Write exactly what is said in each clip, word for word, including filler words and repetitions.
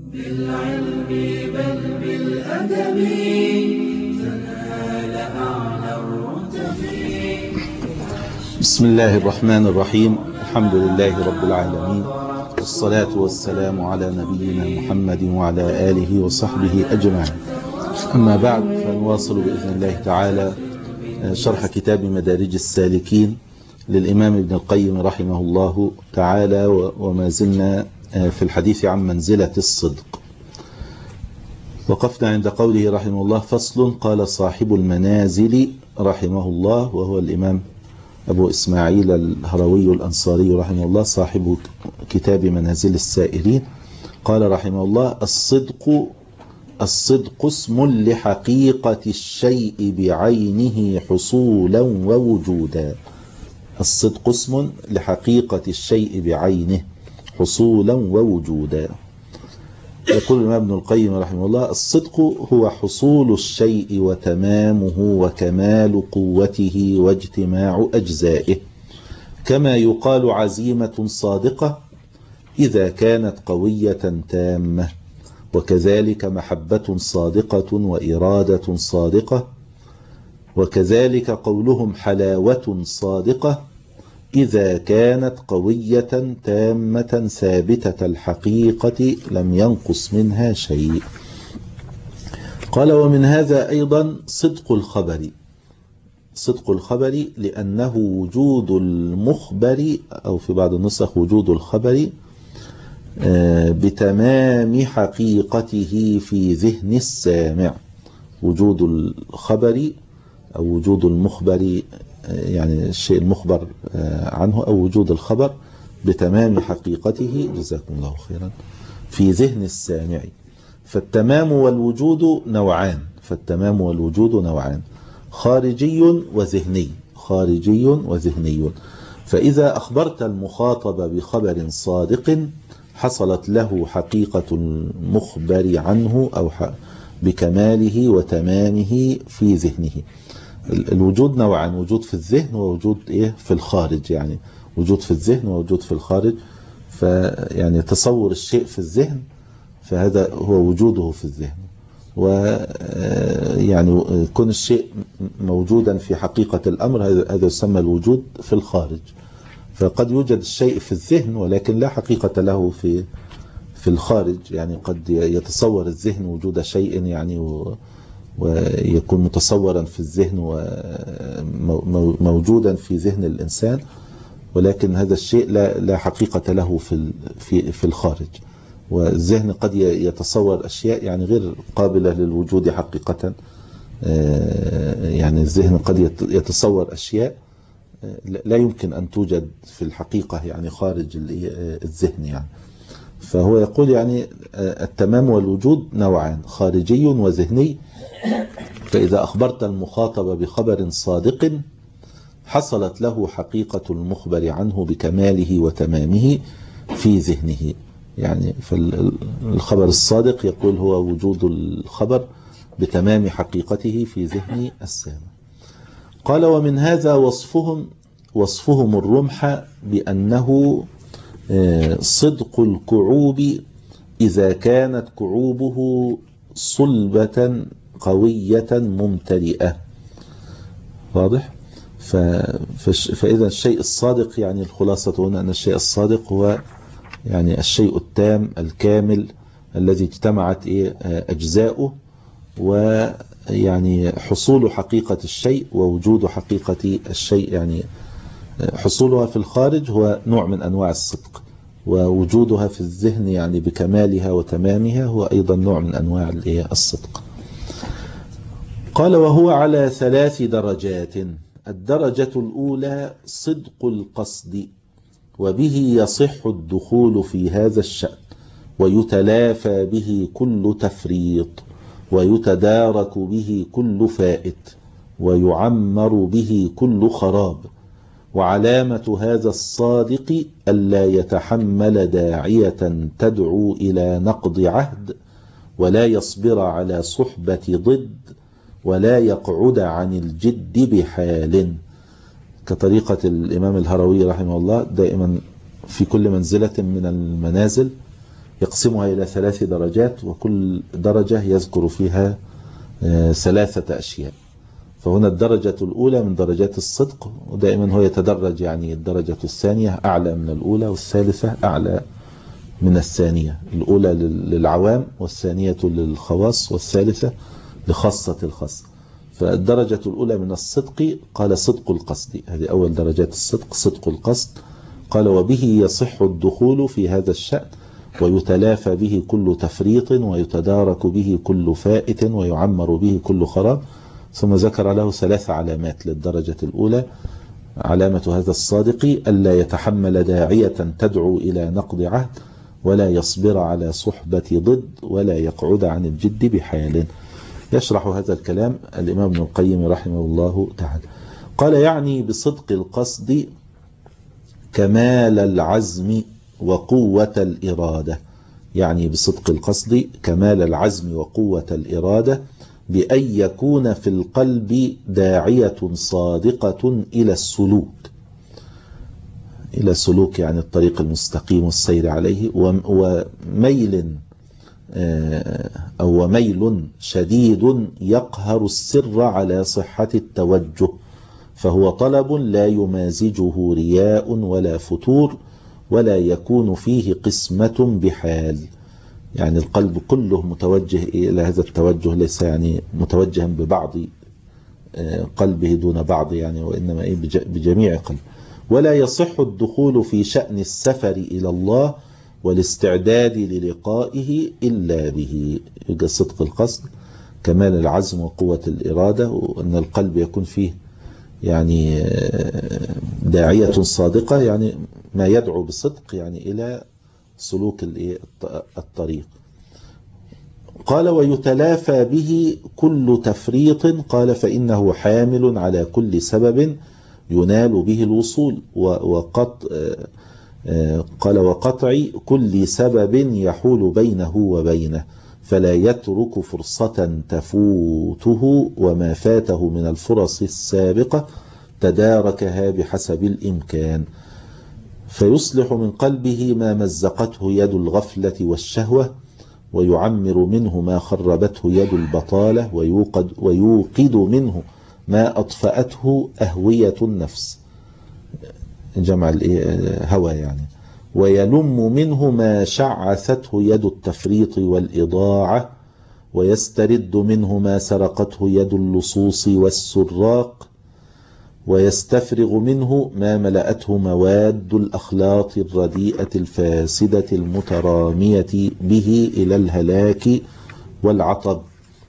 بالعلم بل بالأدب تنال أعلى الرتب. بسم الله الرحمن الرحيم. الحمد لله رب العالمين، والصلاة والسلام على نبينا محمد وعلى آله وصحبه أجمعين. أما بعد، فنواصل بإذن الله تعالى شرح كتاب مدارج السالكين للإمام ابن القيم رحمه الله تعالى، وما زلنا في الحديث عن منزلة الصدق. وقفنا عند قوله رحمه الله: فصل. قال صاحب المنازل رحمه الله، وهو الإمام أبو إسماعيل الهروي الأنصاري رحمه الله، صاحب كتاب منازل السائرين، قال رحمه الله: الصدق الصدق اسم لحقيقة الشيء بعينه حصولا ووجودا. الصدق اسم لحقيقة الشيء بعينه حصولا ووجودا. يقول الإمام ابن القيم رحمه الله: الصدق هو حصول الشيء وتمامه وكمال قوته واجتماع أجزائه، كما يقال عزيمة صادقة إذا كانت قوية تامة، وكذلك محبة صادقة وإرادة صادقة، وكذلك قولهم حلاوة صادقة إذا كانت قوية تامة ثابتة الحقيقة لم ينقص منها شيء. قال: ومن هذا أيضا صدق الخبر. صدق الخبر لأنه وجود المخبر، أو في بعض النسخ وجود الخبر بتمام حقيقته في ذهن السامع. وجود الخبر أو وجود المخبر، يعني الشيء المخبر عنه، أو وجود الخبر بتمام حقيقته، جزاكم الله خيرا، في ذهن السامع. فالتمام والوجود نوعان فالتمام والوجود نوعان خارجي وذهني خارجي وذهني. فإذا أخبرت المخاطب بخبر صادق حصلت له حقيقة المخبر عنه أو بكماله وتمامه في ذهنه. الوجود نوعان: وجود في الذهن ووجود إيه في الخارج. يعني وجود في الذهن ووجود في الخارج. فيعني تصور الشيء في الذهن، فهذا هو وجوده في الذهن. ويعني كون الشيء موجودا في حقيقة الأمر، هذا يسمى الوجود في الخارج. فقد يوجد الشيء في الذهن ولكن لا حقيقة له في في الخارج. يعني قد يتصور الذهن وجود شيء، يعني و ويكون متصورا في الذهن وموجودا في ذهن الإنسان، ولكن هذا الشيء لا لا حقيقة له في في في الخارج. والذهن قد يتصور أشياء يعني غير قابلة للوجود حقيقة. يعني الذهن قد يتصور أشياء لا يمكن أن توجد في الحقيقة، يعني خارج الذهن. يعني فهو يقول يعني التمام والوجود نوعان: خارجي وذهني. فإذا أخبرت المخاطب بخبر صادق حصلت له حقيقة المخبر عنه بكماله وتمامه في ذهنه. يعني فالخبر الصادق يقول هو وجود الخبر بتمام حقيقته في ذهن السامع. قال: ومن هذا وصفهم وصفهم الرمح بأنه صدق الكعوب إذا كانت كعوبه صلبة قوية ممتلئة. واضح؟ فإذا الشيء الصادق، يعني الخلاصة هنا أن الشيء الصادق هو يعني الشيء التام الكامل الذي اجتمعت أجزاؤه، ويعني حصول حقيقة الشيء ووجود حقيقة الشيء. يعني حصولها في الخارج هو نوع من أنواع الصدق، ووجودها في الذهن يعني بكمالها وتمامها هو أيضا نوع من أنواع الصدق. قال: وهو على ثلاث درجات. الدرجة الأولى صدق القصد، وبه يصح الدخول في هذا الشأن، ويتلافى به كل تفريط، ويتدارك به كل فائت، ويعمر به كل خراب. وعلامة هذا الصادق ألا يتحمل داعية تدعو إلى نقض عهد، ولا يصبر على صحبة ضد، ولا يقعد عن الجد بحال. كطريقة الإمام الهروي رحمه الله، دائما في كل منزلة من المنازل يقسمها إلى ثلاث درجات، وكل درجة يذكر فيها ثلاثة أشياء. فهنا الدرجة الأولى من درجات الصدق، ودائما هو يتدرج، يعني الدرجة الثانية أعلى من الأولى، والثالثة أعلى من الثانية. الأولى للعوام، والثانية للخواص، والثالثة لخاصة الخاص. فالدرجة الأولى من الصدق قال صدق القصد، هذه أول درجات الصدق، صدق القصد. قال وبه يصح الدخول في هذا الشأن، ويتلافى به كل تفريط، ويتدارك به كل فائت، ويعمر به كل خراب. ثم ذكر له ثلاث علامات للدرجة الأولى. علامة هذا الصادق ألا يتحمل داعية تدعو إلى نقض عهد، ولا يصبر على صحبة ضد، ولا يقعد عن الجد بحال. يشرح هذا الكلام الإمام ابن القيم رحمه الله تعالى. قال يعني بصدق القصد كمال العزم وقوة الإرادة، يعني بصدق القصد كمال العزم وقوة الإرادة، بأن يكون في القلب داعية صادقة إلى السلوك، إلى سلوك يعني الطريق المستقيم والسير عليه، وميل أو ميل شديد يقهر السر على صحة التوجه، فهو طلب لا يمازجه رياء ولا فتور، ولا يكون فيه قسمة بحال. يعني القلب كله متوجه إلى هذا التوجه، ليس يعني متوجها ببعض قلبه دون بعض، يعني وإنما بجميع قلبه. ولا يصح الدخول في شأن السفر إلى الله والاستعداد للقائه إلا به. يبقى صدق القصد كمال العزم وقوة الإرادة، وأن القلب يكون فيه يعني داعية صادقة، يعني ما يدعو بصدق يعني إلى سلوك الطريق. قال ويتلافى به كل تفريط، قال فإنه حامل على كل سبب ينال به الوصول، وقط قال وقطع كل سبب يحول بينه وبينه، فلا يترك فرصة تفوته، وما فاته من الفرص السابقة تداركها بحسب الإمكان، فيصلح من قلبه ما مزقته يد الغفلة والشهوة، ويعمر منه ما خربته يد البطالة، ويوقد, ويوقد منه ما أطفأته أهوية النفس، جمع الهوى يعني، ويلم منه ما شعثته يد التفريط والإضاعة، ويسترد منه ما سرقته يد اللصوص والسراق، ويستفرغ منه ما ملأته مواد الأخلاط الرديئة الفاسدة المترامية به إلى الهلاك والعطب.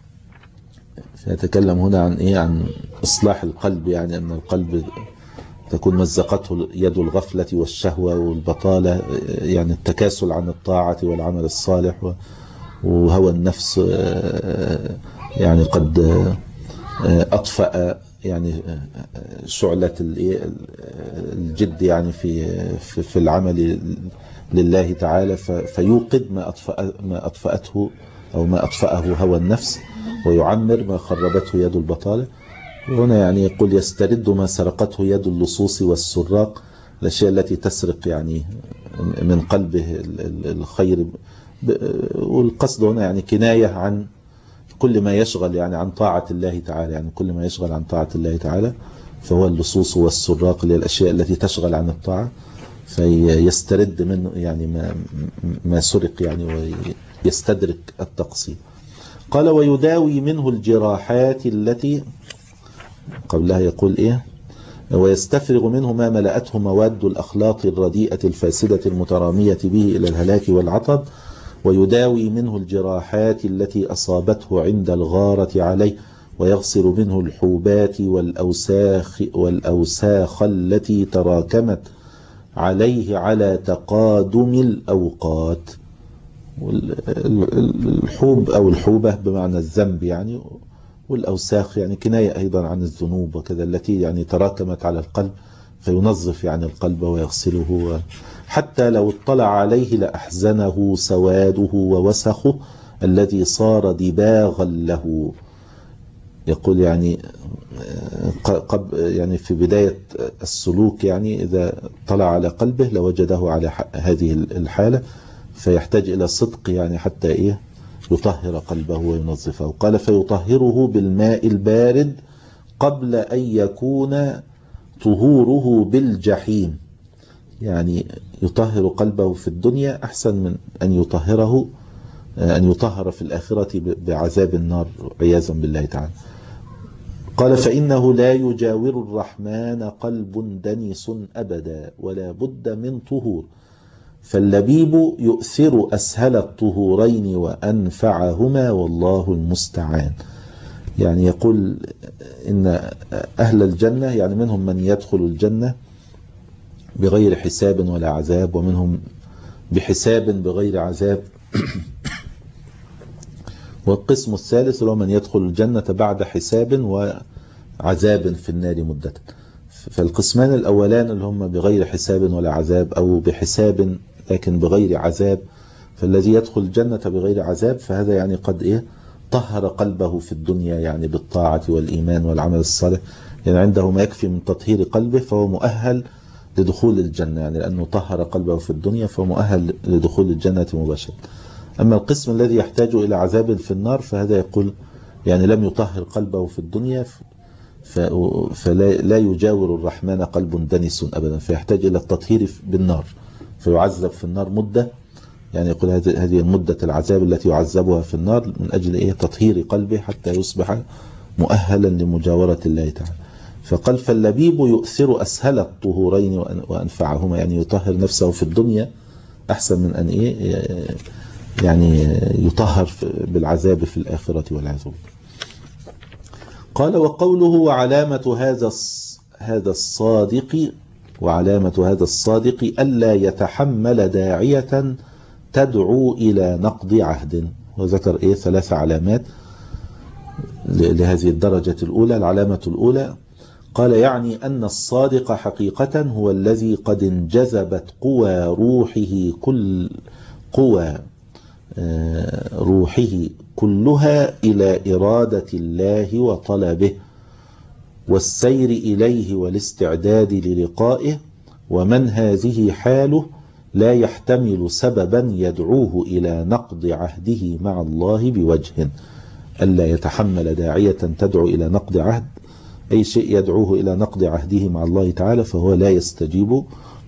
سنتكلم هنا عن إيه؟ عن إصلاح القلب، يعني أن القلب تكون مزقته يد الغفلة والشهوة والبطالة، يعني التكاسل عن الطاعة والعمل الصالح، وهوى النفس يعني قد أطفأ يعني شعلة الجد يعني في في العمل لله تعالى، فيوقد ما أطفأ ما أطفأته أو ما أطفأه هوى النفس، ويعمر ما خربته يد البطالة. هنا يعني يقول يسترد ما سرقته يد اللصوص والسراق، الأشياء التي تسرق يعني من قلبه الخير، والقصد هنا يعني كناية عن كل ما يشغل يعني عن طاعة الله تعالى، يعني كل ما يشغل عن طاعة الله تعالى فهو اللصوص والسراق، اللي الأشياء التي تشغل عن الطاعة، فيسترد منه يعني ما ما سرق يعني، ويستدرك التقصير. قال ويداوي منه الجراحات التي قبلها، يقول إيه؟ ويستفرغ منه ما ملأته مواد الأخلاط الرديئة الفاسدة المترامية به إلى الهلاك والعطب، ويداوي منه الجراحات التي أصابته عند الغارة عليه، ويغسل منه الحوبات والأوساخ, والأوساخ التي تراكمت عليه على تقادم الأوقات. الحوب أو الحوبة بمعنى الذنب يعني، والأوساخ يعني كناية أيضا عن الذنوب وكذا، التي يعني تراكمت على القلب، فينظف يعني القلب ويغسله، حتى لو اطلع عليه لأحزنه سواده ووسخه الذي صار دباغا له. يقول يعني يعني في بداية السلوك يعني إذا طلع على قلبه لوجده على هذه الحالة، فيحتاج إلى صدق يعني حتى إيه يطهر قلبه وينظفه. قال فيطهره بالماء البارد قبل أن يكون طهوره بالجحيم، يعني يطهر قلبه في الدنيا أحسن من أن يطهره أن يطهر في الآخرة بعذاب النار عياذا بالله تعالى. قال فإنه لا يجاور الرحمن قلب دنس أبدا ولا بد من طهور، فاللبيب يؤثر أسهل الطهورين وأنفعهما والله المستعان. يعني يقول إن أهل الجنة يعني منهم من يدخل الجنة بغير حساب ولا عذاب، ومنهم بحساب بغير عذاب، والقسم الثالث هو من يدخل الجنة بعد حساب وعذاب في النار مدة. فالقسمان الأولان اللي هم بغير حساب ولا عذاب أو بحساب لكن بغير عذاب، فالذي يدخل الجنة بغير عذاب فهذا يعني قد إيه طهر قلبه في الدنيا يعني بالطاعة والإيمان والعمل الصالح، يعني عنده ما يكفي من تطهير قلبه فهو مؤهل لدخول الجنة، يعني لأنه طهر قلبه في الدنيا فهو مؤهل لدخول الجنة مباشرة. أما القسم الذي يحتاج إلى عذاب في النار فهذا يقول يعني لم يطهر قلبه في الدنيا فلا يجاور الرحمن قلب دنس أبدا، فيحتاج إلى التطهير بالنار فيعذب في النار مدة، يعني يقول هذه مدة العذاب التي يعذبها في النار من أجل إيه تطهير قلبه حتى يصبح مؤهلا لمجاورة الله تعالى. فقال فاللبيب يؤثر أسهل الطهورين وأنفعهما، يعني يطهر نفسه في الدنيا أحسن من أن إيه يعني يطهر بالعذاب في الآخرة والعياذ بالله. قال وقوله وعلامة هذا هذا الصادق وعلامة هذا الصادق ألا يتحمل داعية تدعو إلى نقض عهد، وذكر إيه ثلاث علامات لهذه الدرجة الأولى. العلامة الأولى قال يعني أن الصادق حقيقة هو الذي قد انجذبت قوى روحه كل قوى روحه كلها إلى إرادة الله وطلبه والسير إليه والاستعداد للقائه، ومن هذه حاله لا يحتمل سببا يدعوه إلى نقض عهده مع الله بوجه. ألا يتحمل داعية تدعو إلى نقض عهد، أي شيء يدعوه إلى نقض عهده مع الله تعالى فهو لا يستجيب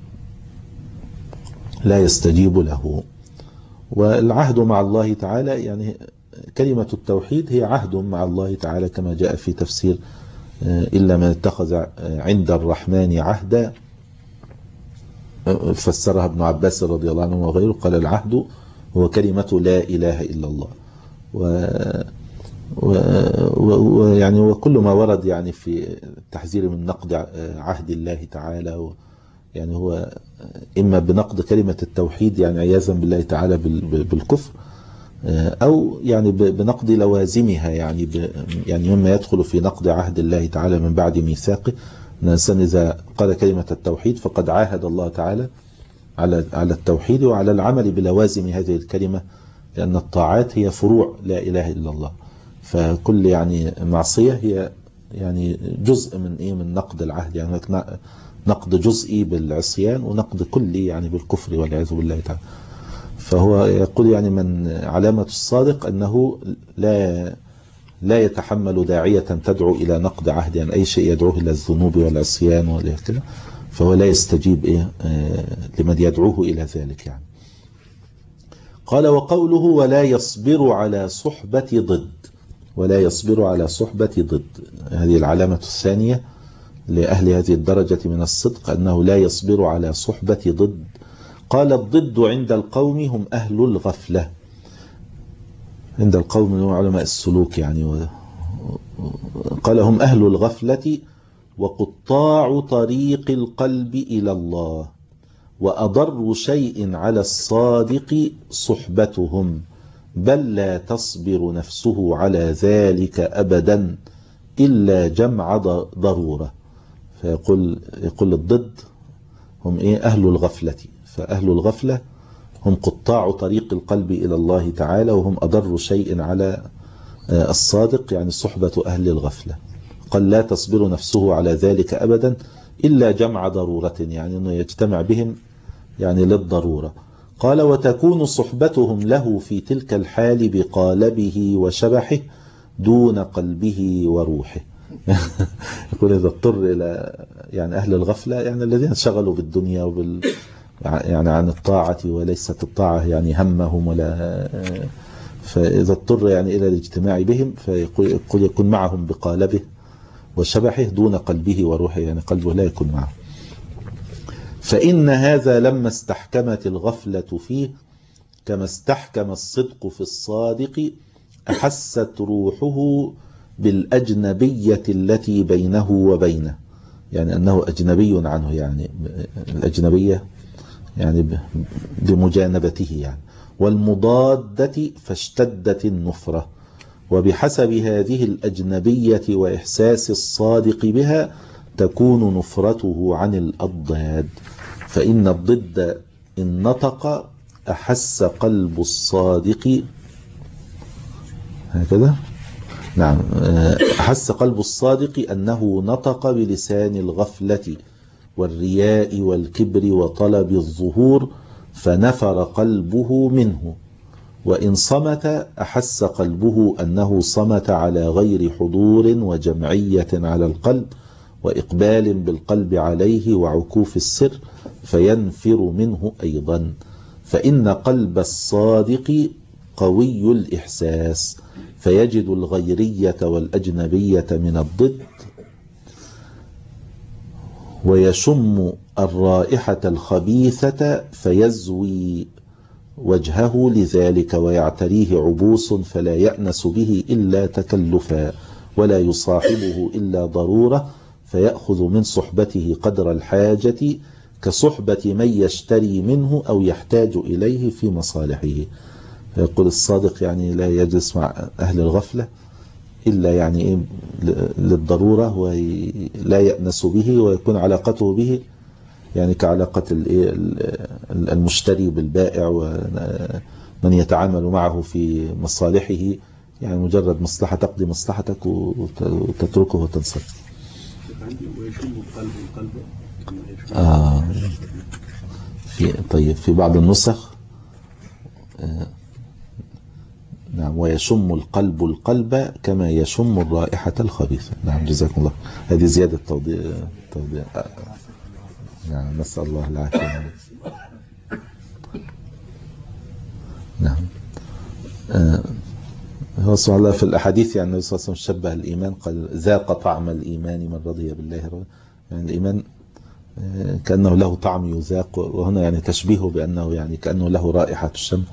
لا يستجيب له. والعهد مع الله تعالى يعني كلمة التوحيد هي عهد مع الله تعالى كما جاء في تفسير إلا من اتخذ عند الرحمن عهدا، فسرها ابن عباس رضي الله عنه وغيره، قال العهد هو كلمة لا إله إلا الله. ويعني وكل ما ورد يعني في التحذير من نقض عهد الله تعالى يعني هو إما بنقض كلمة التوحيد يعني عياذا بالله تعالى بالكفر، أو يعني بنقض لوازمها يعني يعني مما يدخل في نقض عهد الله تعالى من بعد ميثاقه. الإنسان إذا قال كلمة التوحيد فقد عاهد الله تعالى على على التوحيد وعلى العمل بلوازم هذه الكلمة، لأن الطاعات هي فروع لا إله إلا الله، فكل يعني معصية هي يعني جزء من إيه من نقض العهد، يعني نقض جزئي بالعصيان ونقض كلي يعني بالكفر والعياذ بالله تعالى. فهو يقول يعني من علامة الصادق أنه لا لا يتحمل داعية تدعو إلى نقض عهد، يعني أي شيء يدعوه إلى الذنوب والعصيان والكذا فهو لا يستجيب إيه لمن يدعوه إلى ذلك يعني. قال وقوله ولا يصبر على صحبة ضد، ولا يصبر على صحبة ضد، هذه العلامة الثانية لأهل هذه الدرجة من الصدق أنه لا يصبر على صحبة ضد. قال الضد عند القوم هم أهل الغفلة، عند القوم هم علماء السلوك يعني، قال هم أهل الغفلة وقطاع طريق القلب إلى الله، وأضر شيء على الصادق صحبتهم، بل لا تصبر نفسه على ذلك أبدا إلا جمع ضرورة. فيقول يقول الضد هم إيه أهل الغفلة، فأهل الغفلة هم قطاع طريق القلب إلى الله تعالى، وهم أضر شيء على الصادق يعني صحبة أهل الغفلة. قال لا تصبر نفسه على ذلك أبدا إلا جمع ضرورة، يعني أنه يجتمع بهم يعني للضرورة. قال وتكون صحبتهم له في تلك الحال بقالبه وشبحه دون قلبه وروحه. يقول إذا اضطر إلى يعني أهل الغفلة يعني الذين انشغلوا بالدنيا وبال يعني عن الطاعة وليست الطاعة يعني همهم ولا، فإذا اضطر يعني إلى الاجتماع بهم فيقول يكون معهم بقالبه وشبحه دون قلبه وروحه، يعني قلبه لا يكون معه. فإن هذا لما استحكمت الغفلة فيه كما استحكم الصدق في الصادق أحست روحه بالأجنبية التي بينه وبينه، يعني أنه أجنبي عنه، يعني الأجنبية يعني بمجانبته يعني، والمضادة فاشتدت النفرة. وبحسب هذه الأجنبية وإحساس الصادق بها تكون نفرته عن الأضداد. فإن الضد إن نطق أحس قلب الصادق هكذا نعم أحس قلب الصادق أنه نطق بلسان الغفلة والرياء والكبر وطلب الظهور فنفر قلبه منه. وإن صمت أحس قلبه أنه صمت على غير حضور وجمعية على القلب وإقبال بالقلب عليه وعكوف السر فينفر منه أيضا. فإن قلب الصادق قوي الإحساس فيجد الغيرية والأجنبية من الضد ويشم الرائحة الخبيثة فيزوي وجهه لذلك ويعتريه عبوس فلا يأنس به إلا تكلفا ولا يصاحبه إلا ضرورة فيأخذ من صحبته قدر الحاجة كصحبة من يشتري منه أو يحتاج إليه في مصالحه. يقول الصادق يعني لا يجلس مع أهل الغفلة إلا يعني للضرورة ولا يأنس به ويكون علاقته به يعني كعلاقة المشتري بالبائع ومن يتعامل معه في مصالحه، يعني مجرد مصلحة تقضي مصلحتك وتتركه وتنصرف. آه في طيب في بعض النسخ آه نعم ويشم القلب القلب كما يشم الرائحة الخبيثة. نعم جزاكم الله، هذه زيادة توضيح توضيح آه. نعم نسأل الله العافية. نعم آه هو سبحان الله في الأحاديث يعني النبي صلى الله عليه وسلم شبه الإيمان قال ذاق طعم الإيمان من رضي بالله رضي، يعني الإيمان آه كأنه له طعم يذاق، وهنا يعني تشبيهه بأنه يعني كأنه له رائحة الشم.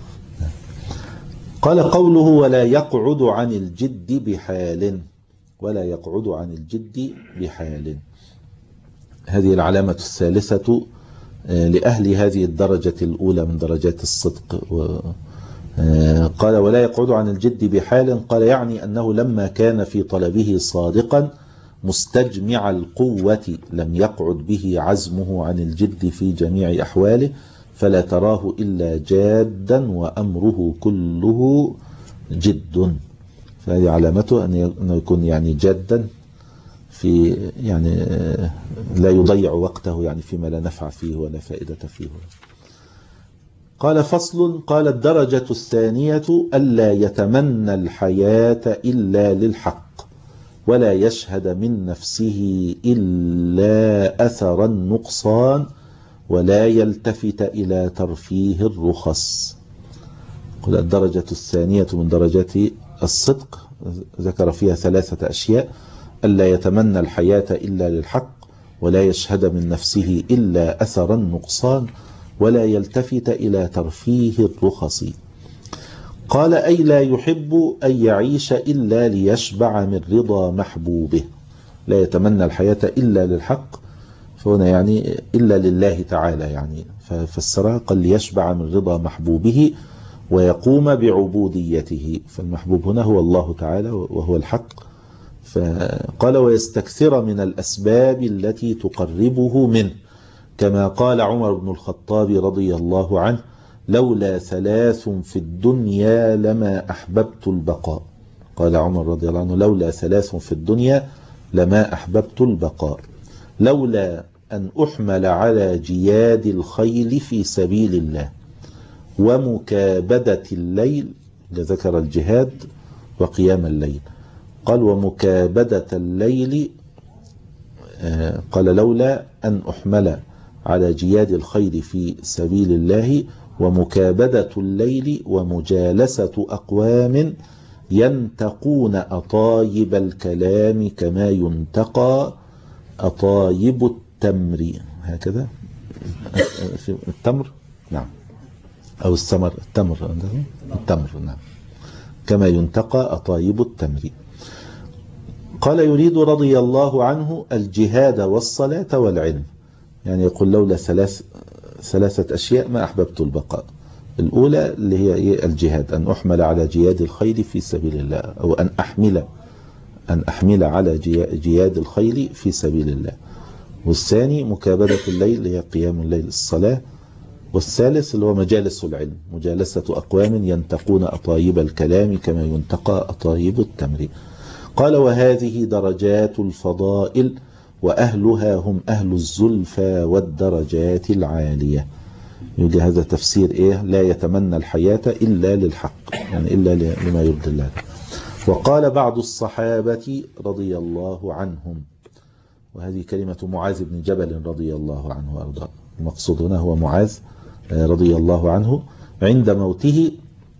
قال قوله ولا يقعد عن الجد بحال، ولا يقعد عن الجد بحال، هذه العلامة الثالثة لأهل هذه الدرجة الأولى من درجات الصدق. قال ولا يقعد عن الجد بحال، قال يعني أنه لما كان في طلبه صادقا مستجمع القوة لم يقعد به عزمه عن الجد في جميع أحواله فلا تراه إلا جادا وأمره كله جد. فهذه علامته أنه يكون يعني جادا في يعني لا يضيع وقته يعني فيما لا نفع فيه ولا فائدة فيه. قال فصل. قال الدرجة الثانية ألا يتمنى الحياة إلا للحق ولا يشهد من نفسه إلا أثر النقصان ولا يلتفت إلى ترفيه الرخص. قل الدرجة الثانية من درجات الصدق ذكر فيها ثلاثة أشياء: ألا يتمنى الحياة إلا للحق ولا يشهد من نفسه إلا أثر النقصان ولا يلتفت إلى ترفيه الرخص. قال أي لا يحب أن يعيش إلا ليشبع من رضا محبوبه. لا يتمنى الحياة إلا للحق، فهنا يعني إلا لله تعالى، يعني ففسرها قال ليشبع من رضا محبوبه ويقوم بعبوديته، فالمحبوب هنا هو الله تعالى وهو الحق. فقال ويستكثر من الأسباب التي تقربه منه، كما قال عمر بن الخطاب رضي الله عنه: لولا ثلاث في الدنيا لما أحببت البقاء. قال عمر رضي الله عنه: لولا ثلاث في الدنيا لما أحببت البقاء، لولا أن أحمل على جياد الخيل في سبيل الله. ومكابدة الليل، ذكر الجهاد وقيام الليل. قال ومكابدة الليل قال لولا أن أحمل على جياد الخير في سبيل الله، ومكابدة الليل ومجالسة أقوام ينتقون أطايب الكلام كما ينتقى أطايب التمر. هكذا في التمر نعم، أو السمر، التمر التمر نعم، كما ينتقى أطايب التمر. قال يريد رضي الله عنه الجهاد والصلاة والعلم، يعني يقول لولا ثلاث ثلاثة أشياء ما أحببت البقاء. الأولى اللي هي الجهاد، أن أحمل على جياد الخيل في سبيل الله، أو أن أحمل أن أحمل على جياد الخيل في سبيل الله. والثاني مكابدة الليل اللي هي قيام الليل الصلاة. والثالث اللي هو مجالس العلم، مجالسة أقوام ينتقون أطايب الكلام كما ينتقى أطايب التمر. قال وهذه درجات الفضائل وأهلها هم أهل الزلفى والدرجات العالية. يجي هذا تفسير إيه؟ لا يتمنى الحياة إلا للحق، يعني إلا لما يرضي الله. وقال بعض الصحابة رضي الله عنهم، وهذه كلمة معاذ بن جبل رضي الله عنه وأرضاه، المقصود هنا هو معاذ رضي الله عنه عند موته: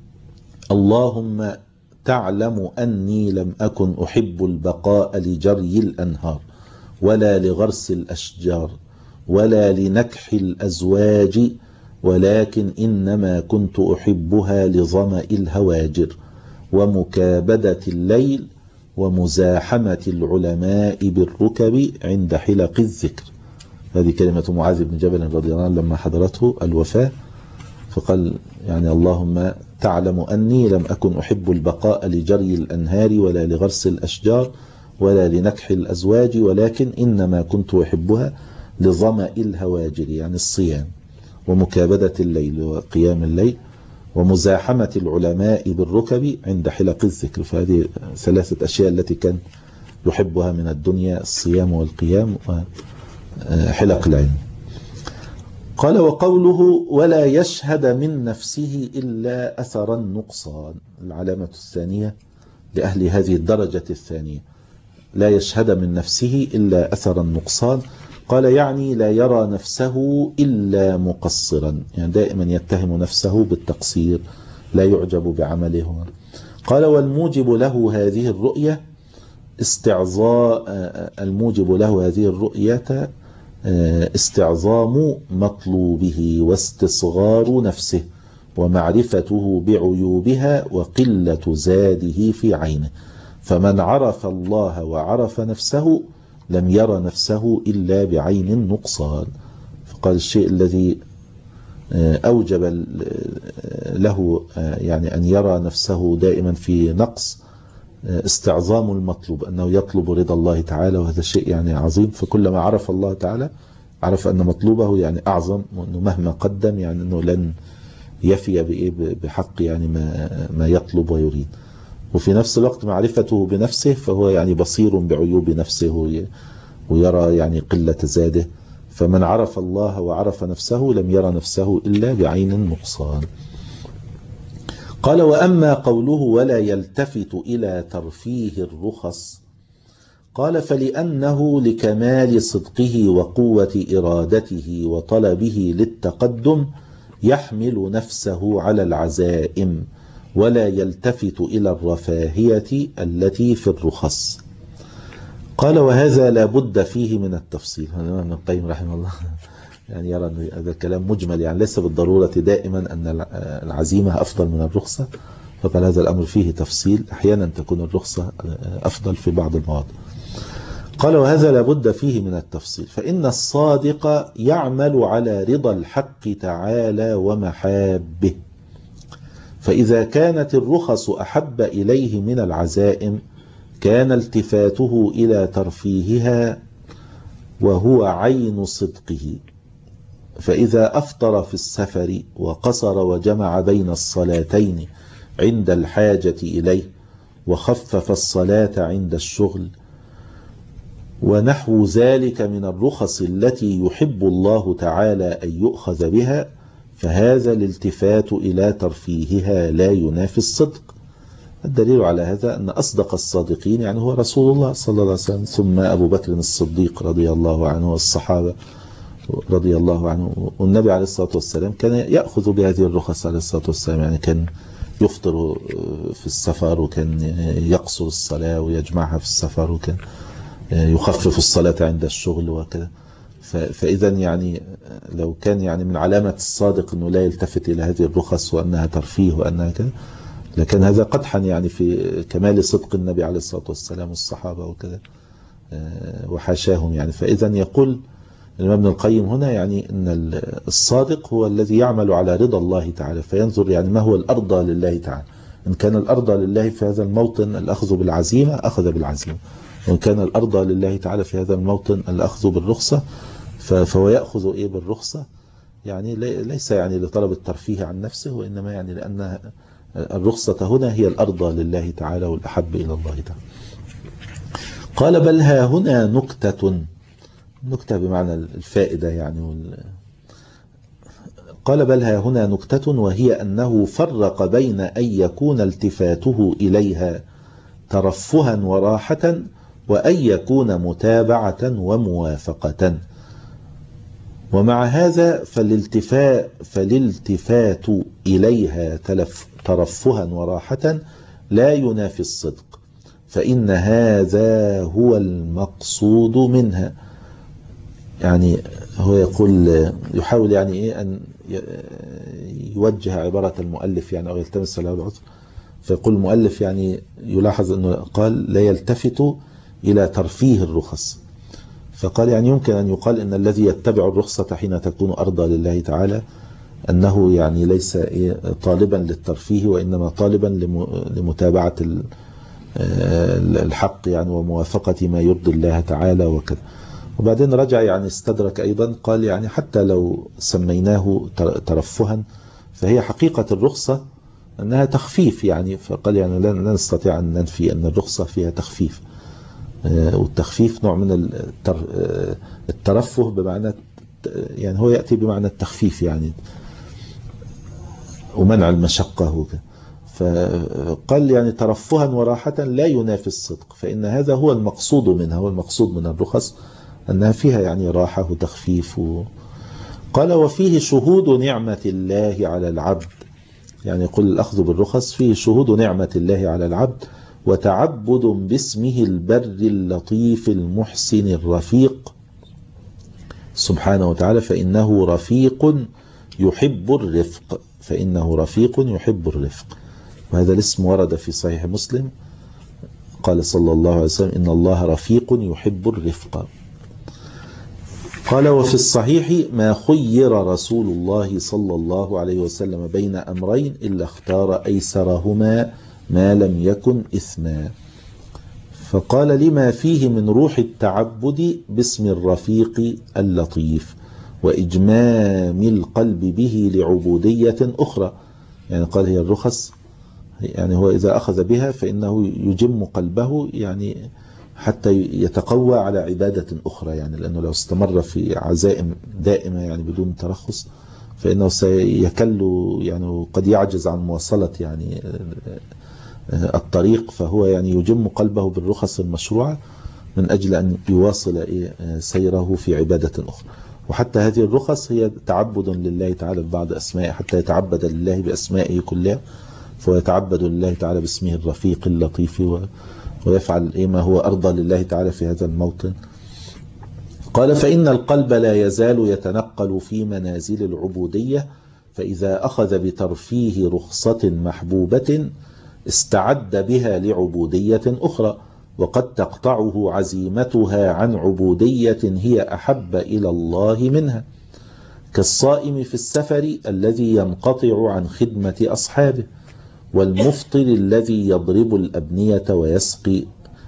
اللهم تعلم أني لم أكن أحب البقاء لجري الأنهار ولا لغرس الأشجار ولا لنكح الأزواج، ولكن إنما كنت أحبها لظمأ الهواجر ومكابدة الليل ومزاحمة العلماء بالركب عند حلق الذكر. هذه كلمة معاذ بن جبل رضي الله عنه لما حضرته الوفاة، فقال يعني اللهم تعلم أني لم أكن أحب البقاء لجري الأنهار ولا لغرس الأشجار ولا لنكح الأزواج، ولكن إنما كنت أحبها لظمأ الهواجر، يعني الصيام، ومكابدة الليل وقيام الليل، ومزاحمة العلماء بالركب عند حلق الذكر. فهذه ثلاثة أشياء التي كان يحبها من الدنيا: الصيام والقيام وحلق العلم. قال وقوله ولا يشهد من نفسه إلا أثر النقصان، العلامة الثانية لأهل هذه الدرجة الثانية: لا يشهد من نفسه إلا أثر النقصان. قال يعني لا يرى نفسه إلا مقصرا، يعني دائما يتهم نفسه بالتقصير، لا يعجب بعمله. قال والموجب له هذه الرؤية استعظاء الموجب له هذه الرؤية استعظام مطلوبه واستصغار نفسه ومعرفته بعيوبها وقلة زاده في عينه، فمن عرف الله وعرف نفسه لم يرى نفسه إلا بعين النقصان. فقال الشيء الذي أوجب له يعني أن يرى نفسه دائما في نقص استعظام المطلوب، أنه يطلب رضا الله تعالى، وهذا شيء يعني عظيم. فكلما عرف الله تعالى عرف أن مطلوبه يعني أعظم، وأنه مهما قدم يعني أنه لن يفي بحق يعني ما, ما يطلب ويريد. وفي نفس الوقت معرفته بنفسه فهو يعني بصير بعيوب نفسه ويرى يعني قلة زاده. فمن عرف الله وعرف نفسه لم يرى نفسه إلا بعين النقصان. قال وأما قوله ولا يلتفت إلى ترفيه الرخص، قال فلأنه لكمال صدقه وقوة إرادته وطلبه للتقدم يحمل نفسه على العزائم ولا يلتفت إلى الرفاهية التي في الرخص. قال وهذا لا بد فيه من التفصيل. ابن القيم رحمه الله يعني يرى أن هذا الكلام مجمل، يعني ليس بالضرورة دائما أن العزيمة أفضل من الرخصة، فقال هذا الأمر فيه تفصيل، أحيانا تكون الرخصة أفضل في بعض المواضع. قال وهذا لا بد فيه من التفصيل، فإن الصادق يعمل على رضا الحق تعالى ومحابه، فإذا كانت الرخص أحب إليه من العزائم كان التفاته إلى ترفيهها وهو عين صدقه. فإذا أفطر في السفر وقصر وجمع بين الصلاتين عند الحاجة إليه وخفف الصلاة عند الشغل ونحو ذلك من الرخص التي يحب الله تعالى أن يؤخذ بها، فهذا الالتفات إلى ترفيهها لا ينافي الصدق. الدليل على هذا أن أصدق الصادقين يعني هو رسول الله صلى الله عليه وسلم، ثم أبو بكر الصديق رضي الله عنه، والصحابة رضي الله عنه. والنبي عليه الصلاة والسلام كان يأخذ بهذه الرخص عليه الصلاة والسلام، يعني كان يفطر في السفر، وكان يقصر الصلاة ويجمعها في السفر، وكان يخفف الصلاة عند الشغل وكذا. فإذا يعني لو كان يعني من علامة الصادق أنه لا يلتفت إلى هذه الرخص وأنها ترفيه وأنها كذا، لكن هذا قدحا يعني في كمال صدق النبي عليه الصلاة والسلام والصحابة وكذا، وحاشاهم يعني. فإذا يقول الإمام ابن القيم هنا يعني أن الصادق هو الذي يعمل على رضا الله تعالى، فينظر يعني ما هو الأرضى لله تعالى. إن كان الأرضى لله في هذا الموطن الأخذ بالعزيمة أخذ بالعزيمة، وإن كان الأرضى لله تعالى في هذا الموطن الأخذ بالرخصة فهو يأخذ إيه بالرخصة، يعني ليس يعني لطلب الترفيه عن نفسه، وإنما يعني لأن الرخصة هنا هي الأرضى لله تعالى والأحب إلى الله تعالى. قال بل ها هنا نكتة، نكتة بمعنى الفائدة يعني وال... قال بل ها هنا نكتة، وهي أنه فرق بين أن يكون التفاته إليها ترفها وراحة، وأن يكون متابعة وموافقة. ومع هذا فالالتفاء فالالتفات إليها ترفها وراحة لا ينافي الصدق، فإن هذا هو المقصود منها. يعني هو يقول يحاول يعني إيه أن يوجه عبارة المؤلف يعني أو يلتمس له العذر. فيقول المؤلف يعني يلاحظ أنه قال لا يلتفت إلى ترفيه الرخص، فقال يعني يمكن أن يقال أن الذي يتبع الرخصة حين تكون أرضى لله تعالى أنه يعني ليس طالبا للترفيه، وإنما طالبا لمتابعة الحق يعني وموافقة ما يرضي الله تعالى وكذا. وبعدين رجع يعني استدرك أيضا قال يعني حتى لو سميناه ترفها فهي حقيقة الرخصة أنها تخفيف يعني. فقال يعني لا نستطيع أن ننفي أن الرخصة فيها تخفيف، والتخفيف نوع من الترفه بمعنى يعني هو يأتي بمعنى التخفيف يعني ومنع المشقة وكذا. فقال يعني ترفها وراحة لا ينافي الصدق، فإن هذا هو المقصود منها، هو المقصود من الرخص أنها فيها يعني راحة وتخفيف و... قال وفيه شهود نعمة الله على العبد، يعني يقول الأخذ بالرخص فيه شهود نعمة الله على العبد وتعبد باسمه البر اللطيف المحسن الرفيق سبحانه وتعالى، فإنه رفيق يحب الرفق، فإنه رفيق يحب الرفق. وهذا الاسم ورد في صحيح مسلم، قال صلى الله عليه وسلم إن الله رفيق يحب الرفق. قال وفي الصحيح ما خير رسول الله صلى الله عليه وسلم بين أمرين إلا اختار أيسرهما ما لم يكن إثما، فقال لما فيه من روح التعبد باسم الرفيق اللطيف وإجمام القلب به لعبودية أخرى. يعني قال هي الرخص يعني هو إذا أخذ بها فإنه يجم قلبه يعني حتى يتقوى على عبادة أخرى، يعني لأنه لو استمر في عزائم دائمة يعني بدون ترخص فإنه سيكل يعني وقد يعجز عن مواصلة يعني الطريق. فهو يعني يجم قلبه بالرخص المشروعة من أجل أن يواصل سيره في عبادة أخرى. وحتى هذه الرخص هي تعبد لله تعالى ببعض أسمائه، حتى يتعبد لله بأسمائه كلها، فهو يتعبد لله تعالى باسمه الرفيق اللطيف ويفعل ما هو أرضى لله تعالى في هذا الموطن. قال فإن القلب لا يزال يتنقل في منازل العبودية، فإذا أخذ بترفيه رخصة محبوبة استعد بها لعبودية أخرى، وقد تقطعه عزيمتها عن عبودية هي أحب إلى الله منها، كالصائم في السفر الذي ينقطع عن خدمة أصحابه، والمفطر الذي يضرب الأبنية ويسقي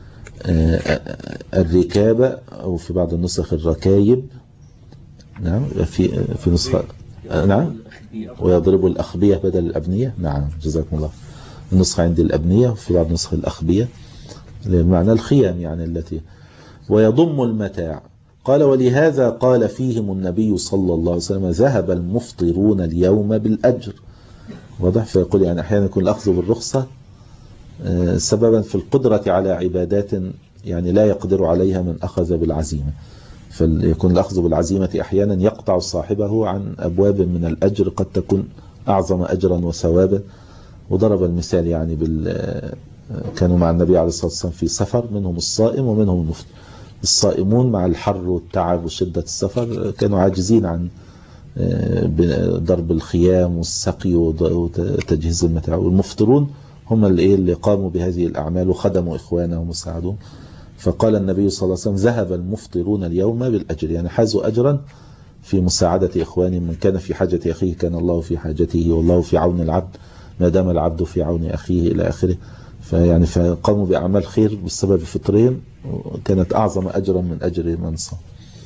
الركاب، أو في بعض النسخ الركايب، نعم في في نسخة نعم ويضرب الأخبية بدل الأبنية، نعم جزاكم الله. النسخة عندي الأبنية وفي بعض نسخ الأخبية بمعنى الخيام يعني التي، ويضم المتاع. قال ولهذا قال فيهم النبي صلى الله عليه وسلم ذهب المفطرون اليوم بالأجر. واضح؟ فيقول يعني أحيانا يكون الأخذ بالرخصة سببا في القدرة على عبادات يعني لا يقدر عليها من أخذ بالعزيمة، فيكون الأخذ بالعزيمة أحيانا يقطع صاحبه عن أبواب من الأجر قد تكون أعظم أجرا وثوابا. وضرب المثال يعني بال كانوا مع النبي عليه الصلاة والسلام في سفر، منهم الصائم ومنهم المفطر. الصائمون مع الحر والتعب وشدة السفر كانوا عاجزين عن ضرب الخيام والسقي وتجهيز المتاع، والمفطرون هم اللي, اللي قاموا بهذه الأعمال وخدموا إخوانهم وساعدوهم. فقال النبي صلى الله عليه وسلم ذهب المفطرون اليوم بالأجر، يعني حازوا أجرا في مساعدة إخوانهم، من كان في حاجة أخيه كان الله في حاجته، والله في عون العبد ما دام العبد في عون أخيه إلى آخره. فيعني فقاموا بأعمال خير بسبب فطرهم كانت أعظم أجرا من أجر من صام.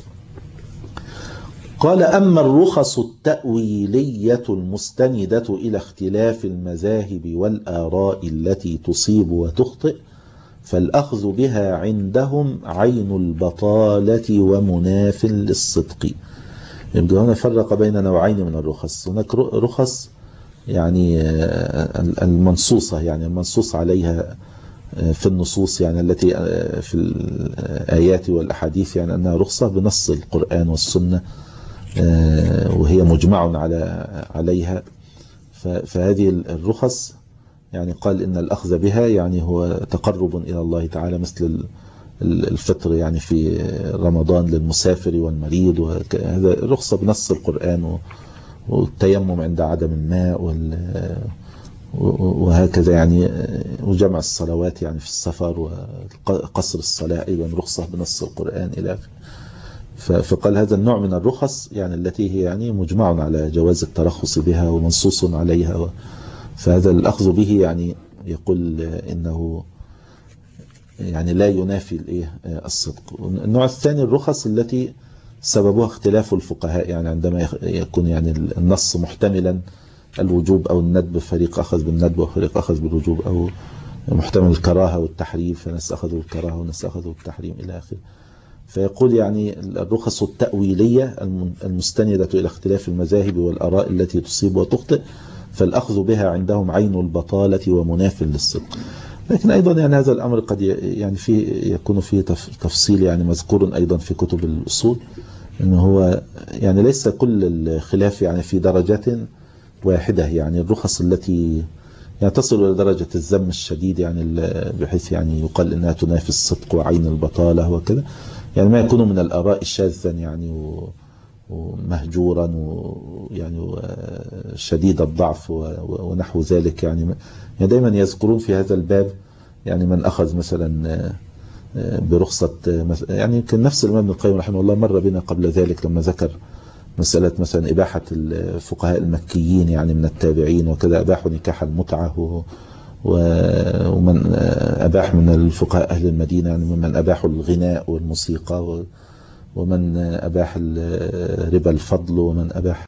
قال أما الرخص التأويلية المستندة إلى اختلاف المذاهب والآراء التي تصيب وتخطئ فالأخذ بها عندهم عين البطالة ومناف للصدق. يبقى هنا فرق بين نوعين من الرخص. هناك رخص يعني المنصوصة، يعني المنصوص عليها في النصوص، يعني التي في الآيات والأحاديث، يعني أنها رخصة بنص القرآن والسنة وهي مجمع على عليها. فهذه الرخص يعني قال إن الأخذ بها يعني هو تقرب إلى الله تعالى، مثل الفطر يعني في رمضان للمسافر والمريض، وهذا رخصة بنص القرآن، والتيمم عند عدم الماء وهكذا يعني، وجمع الصلوات يعني في السفر، وقصر الصلاة أيضا رخصة بنص القرآن إلى آخره. فقال هذا النوع من الرخص يعني التي هي يعني مجمع على جواز الترخص بها ومنصوص عليها، فهذا الأخذ به يعني يقول إنه يعني لا ينافي الايه الصدق. النوع الثاني الرخص التي سببها اختلاف الفقهاء، يعني عندما يكون يعني النص محتملا الوجوب أو الندب، فريق أخذ بالندب وفريق أخذ بالوجوب، أو محتمل الكراهة والتحريم فناس أخذوا الكراهة وناس أخذوا التحريم إلى آخره. فيقول يعني الرخص التأويلية المستندة إلى اختلاف المذاهب والآراء التي تصيب وتخطئ فالأخذ بها عندهم عين البطالة ومناف للصدق. لكن أيضا يعني هذا الأمر قد يعني فيه يكون فيه تفصيل يعني مذكور أيضا في كتب الأصول، إنه هو يعني ليس كل الخلاف يعني في درجات واحدة، يعني الرخص التي يعني تصل إلى درجة الذم الشديد، يعني بحيث يعني يقال إنها تنافي الصدق وعين البطالة وكذا، يعني ما يكون من الآراء شاذا يعني ومهجورا ويعني شديد الضعف ونحو ذلك. يعني دائما يذكرون في هذا الباب يعني من أخذ مثلا برخصة، يعني كان نفس الإمام ابن القيم رحمه الله مر بنا قبل ذلك لما ذكر مسألة مثلا إباحة الفقهاء المكيين يعني من التابعين وكذا، أباحوا نكاح المتعة، ومن أباح من الفقهاء أهل المدينة يعني ممن أباحوا الغناء والموسيقى، ومن أباح ربا الفضل، ومن أباح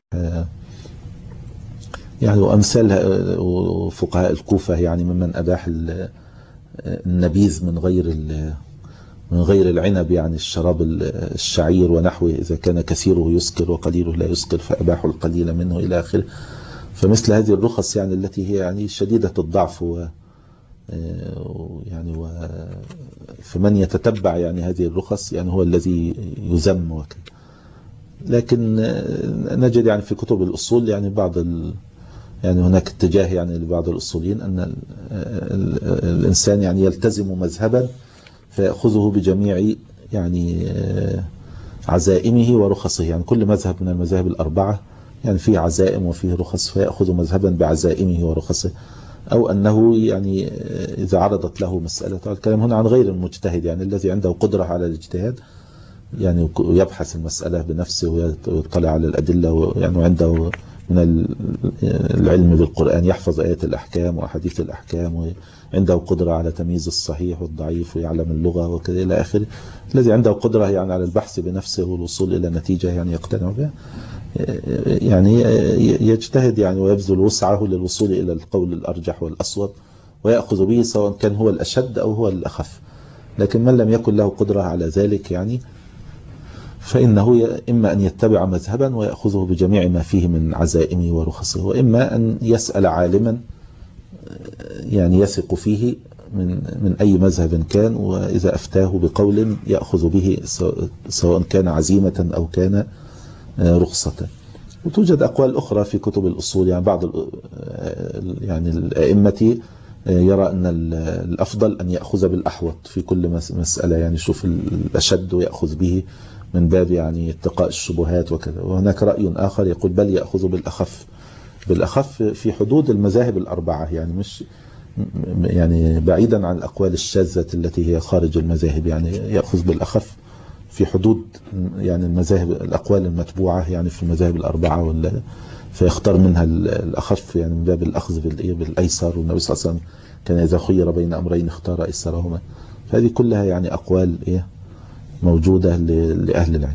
يعني وأمثال فقهاء الكوفة يعني ممن أباح النبيذ من غير من غير العنب، يعني الشراب الشعير ونحوه، إذا كان كثيره يسكر وقليله لا يسكر فأباحوا القليل منه إلى آخره. فمثل هذه الرخص يعني التي هي يعني شديدة الضعف و يعني و فمن يتتبع يعني هذه الرخص يعني هو الذي يذم وكذا. لكن نجد يعني في كتب الأصول يعني بعض ال يعني هناك اتجاه يعني لبعض الأصوليين أن ال ال الإنسان يعني يلتزم مذهبا فيأخذه بجميع يعني عزائمه ورخصه، يعني كل مذهب من المذاهب الأربعة يعني فيه عزائم وفيه رخص فيأخذ مذهبا بعزائمه ورخصه، أو أنه يعني إذا عرضت له مسألة. الكلام هنا عن غير المجتهد، يعني الذي عنده قدرة على الاجتهاد يعني يبحث المسألة بنفسه ويطلع على الأدلة، يعني عنده من العلم بالقرآن يحفظ آيات الأحكام وأحاديث الأحكام، وعنده قدرة على تمييز الصحيح والضعيف ويعلم اللغة وكذا إلى آخره. الذي عنده قدرة يعني على البحث بنفسه والوصول إلى نتيجة يعني يقتنع بها يعني يجتهد يعني ويبذل وسعه للوصول إلى القول الأرجح والأصوب ويأخذ به سواء كان هو الأشد أو هو الأخف. لكن من لم يكن له قدرة على ذلك يعني فإنه إما أن يتبع مذهبا ويأخذه بجميع ما فيه من عزائمه ورخصه، وإما أن يسأل عالما يعني يثق فيه من من أي مذهب كان، وإذا أفتاه بقول يأخذ به سواء كان عزيمة أو كان رخصة. وتوجد أقوال أخرى في كتب الأصول، يعني بعض يعني الأئمة يرى أن الأفضل أن يأخذ بالأحوط في كل مسألة، يعني شوف الأشد ويأخذ به من باب يعني اتقاء الشبهات وكذا. وهناك رأي آخر يقول بل يأخذ بالأخف، بالأخف في حدود المذاهب الأربعة، يعني مش يعني بعيدا عن الأقوال الشاذة التي هي خارج المذاهب، يعني يأخذ بالأخف في حدود يعني المذاهب الأقوال المتبوعة يعني في المذاهب الأربعة، ولا فيختار منها الأخف يعني من باب الأخذ بالأيسر. والنبي صلى الله عليه وسلم كان إذا خير بين أمرين اختار أيسرهما. فهذه كلها يعني أقوال إيه موجودة لأهل العلم.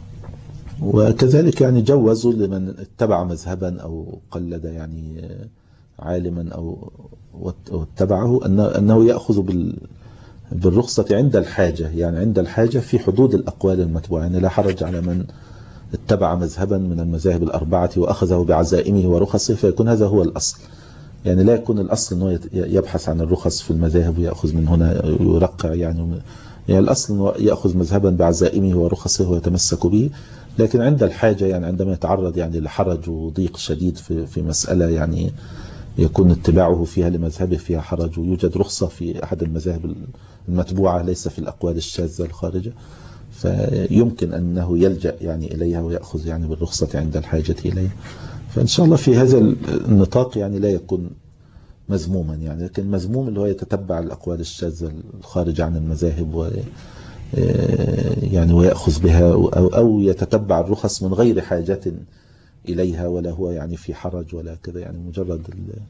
وكذلك يعني جوزوا لمن اتبع مذهبا أو قلد يعني عالما أو واتبعه أنه يأخذ بالرخصة عند الحاجة، يعني عند الحاجة في حدود الأقوال المتبوعة. يعني لا حرج على من اتبع مذهبا من المذاهب الأربعة وأخذه بعزائمه ورخصه، فيكون هذا هو الأصل. يعني لا يكون الأصل أنه يبحث عن الرخص في المذاهب ويأخذ من هنا يرقع، يعني يعني الأصل أنه يأخذ مذهبا بعزائمه ورخصه ويتمسك به. لكن عند الحاجة يعني عندما يتعرض يعني لحرج وضيق شديد في في مسألة يعني يكون اتباعه فيها لمذهبه فيها حرج، ويوجد رخصة في أحد المذاهب المتبوعة ليس في الأقوال الشاذة الخارجة، فيمكن أنه يلجأ يعني إليها ويأخذ يعني بالرخصة عند الحاجة إليها. فإن شاء الله في هذا النطاق يعني لا يكون مذموما، يعني لكن مذموم اللي هو يتتبع الأقوال الشاذة الخارجة عن المذاهب و يعني ويأخذ بها، أو أو يتتبع الرخص من غير حاجة إليها ولا هو يعني في حرج ولا كذا، يعني مجرد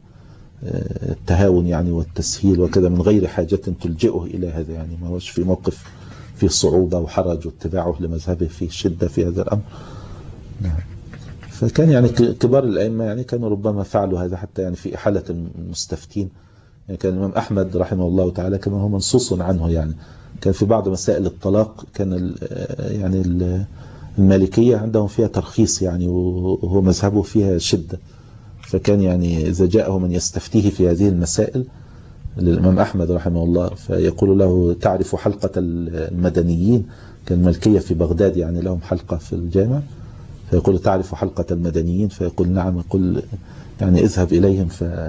التهاون يعني والتسهيل وكذا من غير حاجة تلجئه إلى هذا، يعني ما هوش في موقف فيه صعوبة وحرج واتباعه لمذهبه فيه شدة في هذا الأمر. نعم. فكان يعني كبار الأئمة يعني كانوا ربما فعلوا هذا حتى يعني في إحالة المستفتين. يعني كان الإمام أحمد رحمه الله تعالى كما هو منصوص عنه، يعني كان في بعض مسائل الطلاق كان يعني المالكية عندهم فيها ترخيص يعني وهو مذهبه فيها شدة، فكان يعني إذا جاءه من يستفتيه في هذه المسائل للإمام أحمد رحمه الله فيقول له تعرف حلقة المدنيين، كان المالكية في بغداد يعني لهم حلقة في الجامع، فيقول تعرف حلقة المدنيين، فيقول نعم، يقول يعني اذهب إليهم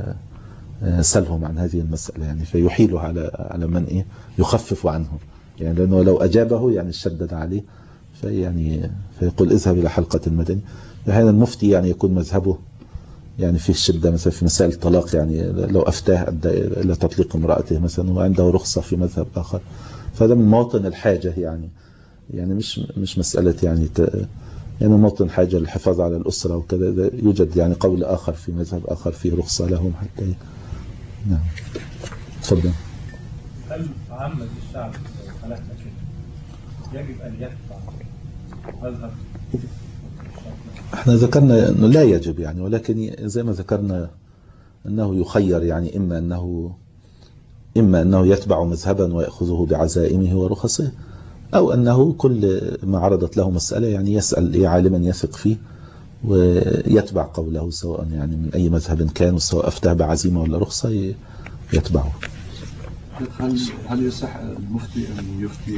فسلهم عن هذه المسألة، يعني فيحيله على على من إيه يخفف عنه، يعني لأنه لو أجابه يعني شدد عليه، فيعني فيقول اذهب إلى حلقة المدني. فهذا المفتي يعني يكون مذهبه يعني في الشدة مثلا في مسائل الطلاق، يعني لو أفتاه أدى إلى تطليق امرأته مثلا وعنده رخصة في مذهب آخر، فهذا من مواطن الحاجة، يعني يعني مش مش مسألة يعني يعني موطن حاجة للحفاظ على الأسرة وكذا، يوجد يعني قول آخر في مذهب آخر فيه رخصة لهم حتى. نعم تفضل. هل عامة الشعب خلقنا كده يجب أن يتبع مذهب؟ احنا ذكرنا انه لا يجب يعني، ولكن زي ما ذكرنا انه يخير، يعني اما انه اما انه يتبع مذهبا ويأخذه بعزائمه ورخصه، او انه كل ما عرضت له مسألة يعني يسأل عالما يثق فيه ويتبع قوله سواء يعني من اي مذهب كان، وسواء افتى بعزيمة ولا رخصة يتبعه. هل هل يصح المفتي ان يفتي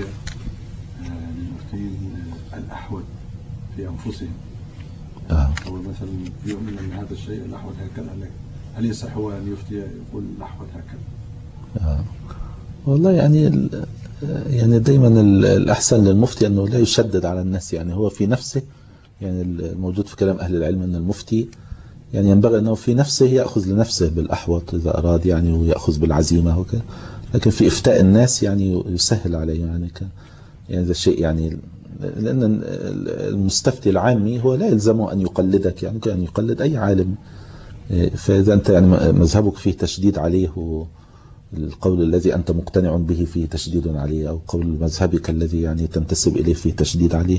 المفتين الاحوال في انفسهم؟ آه. أو مثلا يؤمن أن هذا الشيء الأحوال هكذا، هل يصح هو أن يفتي يقول الأحوال هكذا؟ آه. والله يعني يعني دايما الأحسن للمفتي أنه لا يشدد على الناس، يعني هو في نفسه، يعني الموجود في كلام أهل العلم أن المفتي يعني ينبغي أنه في نفسه يأخذ لنفسه بالأحوط إذا أراد يعني، ويأخذ بالعزيمة وكذا، لكن في إفتاء الناس يعني يسهل عليه يعني ك يعني ذا شيء يعني، لأن المستفتي العامي هو لا يلزمه أن يقلدك، يعني أن يقلد أي عالم، فإذا أنت يعني مذهبك فيه تشديد عليه والقول الذي أنت مقتنع به فيه تشديد عليه، أو قول مذهبك الذي يعني تنتسب إليه فيه تشديد عليه،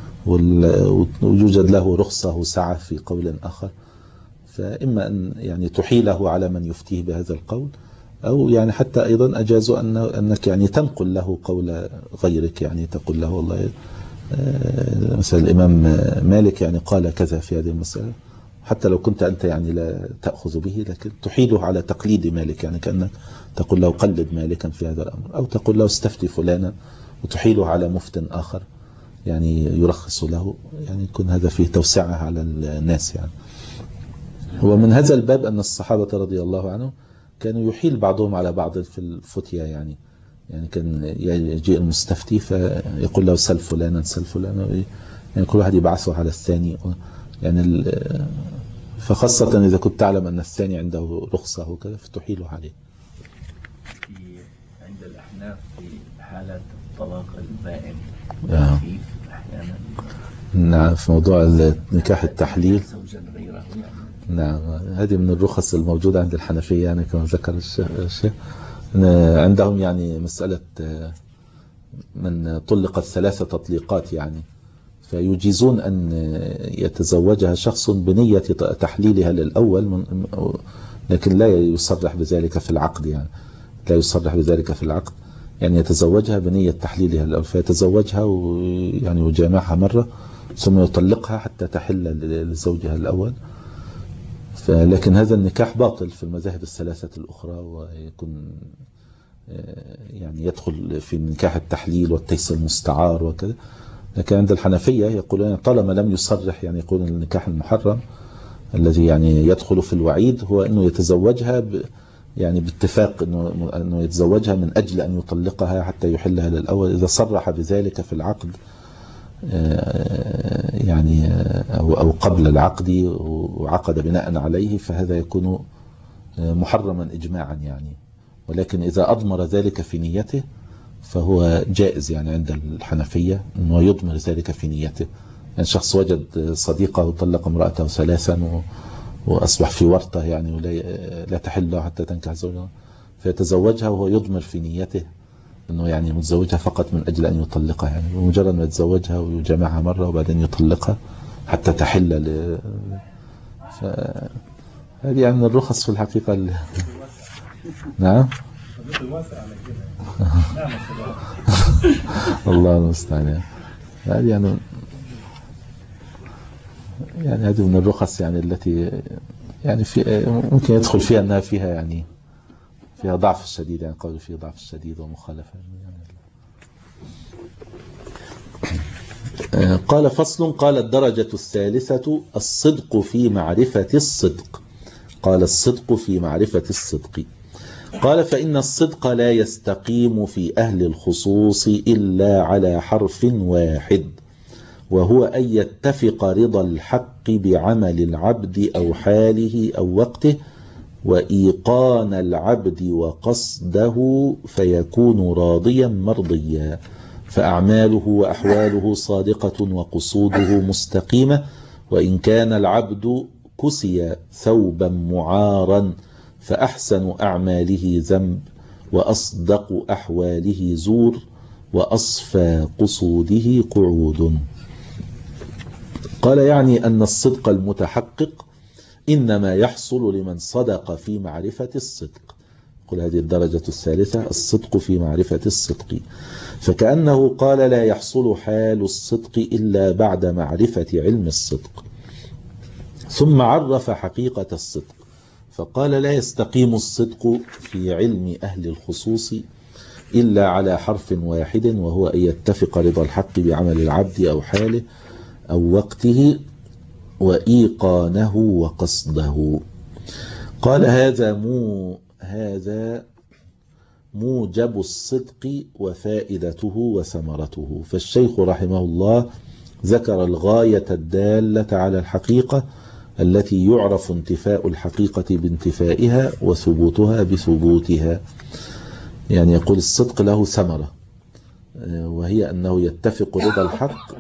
ويوجد له رخصة وسعة في قول آخر، فإما أن يعني تحيله على من يفتيه بهذا القول، أو يعني حتى أيضا أجازوا أن أنك يعني تنقل له قول غيرك، يعني تقول له والله مثلا الإمام مالك يعني قال كذا في هذه المسألة، حتى لو كنت أنت يعني لا تأخذ به، لكن تحيله على تقليد مالك، يعني كأنك تقول له قلد مالكا في هذا الأمر، أو تقول له استفتي فلانا وتحيله على مفت آخر يعني يرخص له، يعني يكون هذا فيه توسعة على الناس. يعني هو من هذا الباب أن الصحابة رضي الله عنهم كانوا يحيل بعضهم على بعض في الفتية، يعني يعني كان يجيء المستفتي فيقول له سل فلانا سل فلانا، يعني كل واحد يبعثه على الثاني، يعني فخاصة إذا كنت تعلم أن الثاني عنده رخصة وكذا فتحيله عليه. عند الأحناف في حالة الطلاق البائن آه. أحيانا نعم، في موضوع نكاح التحليل. نعم، هذه من الرخص الموجودة عند الحنفية، يعني كما ذكر الشيخ عندهم يعني مسألة من طلقت ثلاثة تطليقات يعني فيجيزون أن يتزوجها شخص بنية تحليلها للأول، لكن لا يصرح بذلك في العقد، يعني لا يصرح بذلك في العقد، يعني يتزوجها بنية تحليلها للأول، فيتزوجها ويعني يجامعها مرة ثم يطلقها حتى تحل لزوجها الأول. لكن هذا النكاح باطل في المذاهب الثلاثة الأخرى، ويكون يعني يدخل في نكاح التحليل والتيس المستعار وكذا. لكن عند الحنفية يقولون طالما لم يصرح، يعني يقول النكاح المحرم الذي يعني يدخل في الوعيد هو أنه يتزوجها ب يعني باتفاق أنه, أنه يتزوجها من أجل أن يطلقها حتى يحلها للأول. إذا صرح بذلك في العقد يعني أو قبل العقد وعقد بناء عليه فهذا يكون محرما إجماعا يعني. ولكن إذا أضمر ذلك في نيته فهو جائز، يعني عند الحنفية أنه يضمر ذلك في نيته. يعني شخص وجد صديقه وطلق امرأته ثلاثا وأصبح في ورطة يعني ولا لا تحل له حتى تنكح زوجها، فيتزوجها وهو يضمر في نيته أنه يعني متزوجها فقط من أجل أن يطلقها، يعني بمجرد ما يتزوجها ويجمعها مرة وبعدين يطلقها حتى تحل ل... ف... هذه يعني من الرخص في الحقيقة ال... نعم الله المستعان. هذه يعني يعني هذه من الرخص يعني التي يعني في ممكن يدخل فيها أنها فيها يعني فيها ضعف الشديد، يعني قول فيه ضعف الشديد ومخالفة يعني. قال فصل. قال الدرجة الثالثة الصدق في معرفة الصدق. قال الصدق في معرفة الصدق. قال فإن الصدق لا يستقيم في أهل الخصوص إلا على حرف واحد، وهو أن يتفق رضا الحق بعمل العبد أو حاله أو وقته وإيقان العبد وقصده فيكون راضيا مرضيا، فأعماله وأحواله صادقة وقصوده مستقيمة. وإن كان العبد كسي ثوبا معارا فأحسن أعماله ذنب وأصدق أحواله زور وأصفى قصوده قعود. قال يعني أن الصدق المتحقق إنما يحصل لمن صدق في معرفة الصدق. قل هذه الدرجة الثالثة الصدق في معرفة الصدق. فكأنه قال لا يحصل حال الصدق إلا بعد معرفة علم الصدق، ثم عرف حقيقة الصدق فقال لا يستقيم الصدق في علم أهل الخصوص إلا على حرف واحد، وهو أن يتفق رضا الحق بعمل العبد أو حاله أو وقته وإيقانه وقصده. قال هذا مو هذا موجب الصدق وفائدته وثمرته. فالشيخ رحمه الله ذكر الغاية الدالة على الحقيقة التي يعرف انتفاء الحقيقة بانتفائها وثبوتها بثبوتها. يعني يقول الصدق له ثمرة، وهي أنه يتفق رضا الحق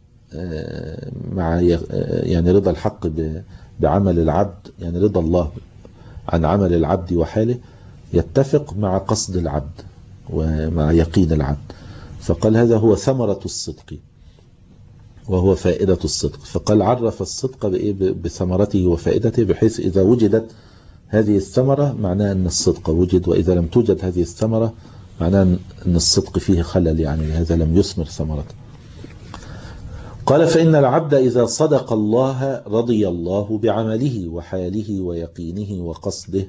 مع يعني رضا الحق بعمل العبد، يعني رضا الله عن عمل العبد وحاله يتفق مع قصد العبد ومع يقين العبد. فقال هذا هو ثمرة الصدق وهو فائدة الصدق. فقال عرف الصدق بثمرته وفائدته، بحيث إذا وجدت هذه الثمرة معناه أن الصدق وجد، وإذا لم توجد هذه الثمرة معناه أن الصدق فيه خلل، يعني هذا لم يثمر ثمرته. قال فإن العبد إذا صدق الله رضي الله بعمله وحاله ويقينه وقصده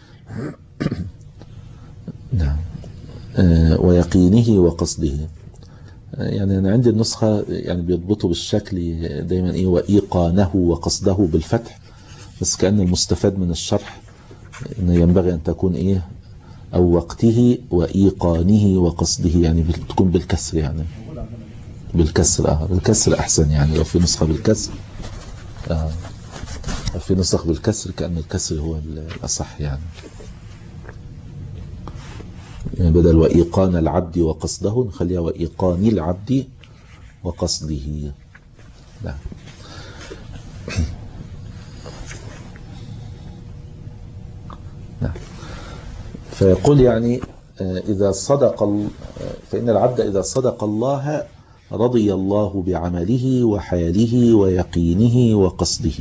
نعم ويقينه وقصده. يعني أنا عندي النسخة يعني بيضبطوا بالشكل دايما إيه وإيقانه وقصده بالفتح، بس كأن المستفاد من الشرح إنه ينبغي أن تكون إيه أو وقته وإيقانه وقصده، يعني تكون بالكسر، يعني بالكسر آه بالكسر أحسن. يعني لو في نسخة بالكسر آه في نسخ بالكسر كأن الكسر هو الأصح، يعني يعني بدل وإيقان العبد وقصده نخليها وإيقان العبد وقصده. نعم. نعم. فيقول يعني إذا صدق فإن العبد إذا صدق الله رضي الله بعمله وحاله ويقينه وقصده.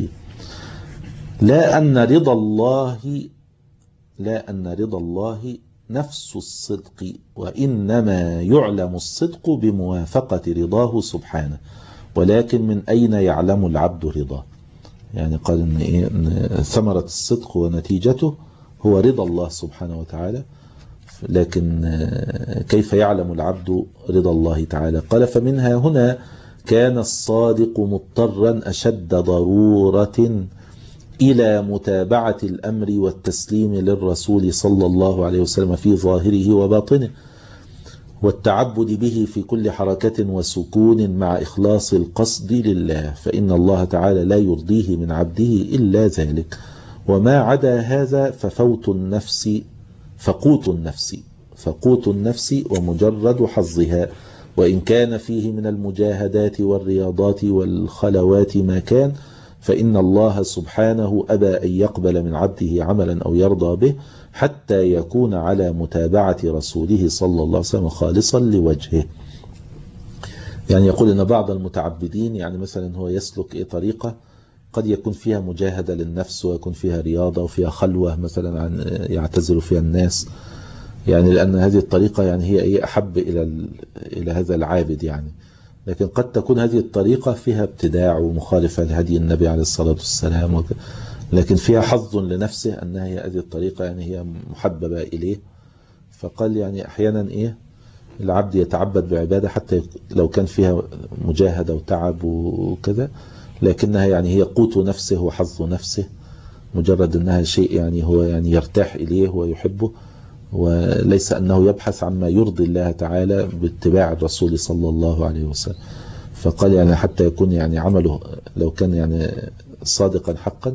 لا أن رضا الله لا أن رضا الله نفس الصدق، وإنما يعلم الصدق بموافقة رضاه سبحانه، ولكن من أين يعلم العبد رضاه؟ يعني قال إن إيه إن ثمرة الصدق ونتيجته هو رضا الله سبحانه وتعالى، لكن كيف يعلم العبد رضا الله تعالى؟ قال فمنها هنا كان الصادق مضطرا أشد ضرورة إلى متابعة الأمر والتسليم للرسول صلى الله عليه وسلم في ظاهره وباطنه، والتعبد به في كل حركة وسكون مع إخلاص القصد لله، فإن الله تعالى لا يرضيه من عبده إلا ذلك، وما عدا هذا ففوت النفس فقوت النفس فقوت النفس ومجرد حظها، وإن كان فيه من المجاهدات والرياضات والخلوات ما كان، فإن الله سبحانه أبى أن يقبل من عبده عملا أو يرضى به حتى يكون على متابعة رسوله صلى الله عليه وسلم خالصا لوجهه. يعني يقول إن بعض المتعبدين يعني مثلا هو يسلك إيه طريقة قد يكون فيها مجاهدة للنفس ويكون فيها رياضة وفيها خلوة مثلا عن يعتزل فيها الناس، يعني لأن هذه الطريقة يعني هي إيه أحب إلى إلى هذا العابد يعني. لكن قد تكون هذه الطريقة فيها ابتداع ومخالفة لهدي النبي عليه الصلاة والسلام، لكن فيها حظ لنفسه أنها هي هذه الطريقة يعني هي محببة إليه. فقال يعني أحيانا إيه العبد يتعبد بعبادة حتى لو كان فيها مجاهدة وتعب وكذا، لكنها يعني هي قوت نفسه وحظ نفسه، مجرد أنها شيء يعني هو يعني يرتاح إليه ويحبه، وليس أنه يبحث عما يرضي الله تعالى باتباع الرسول صلى الله عليه وسلم. فقال يعني حتى يكون يعني عمله لو كان يعني صادقا حقا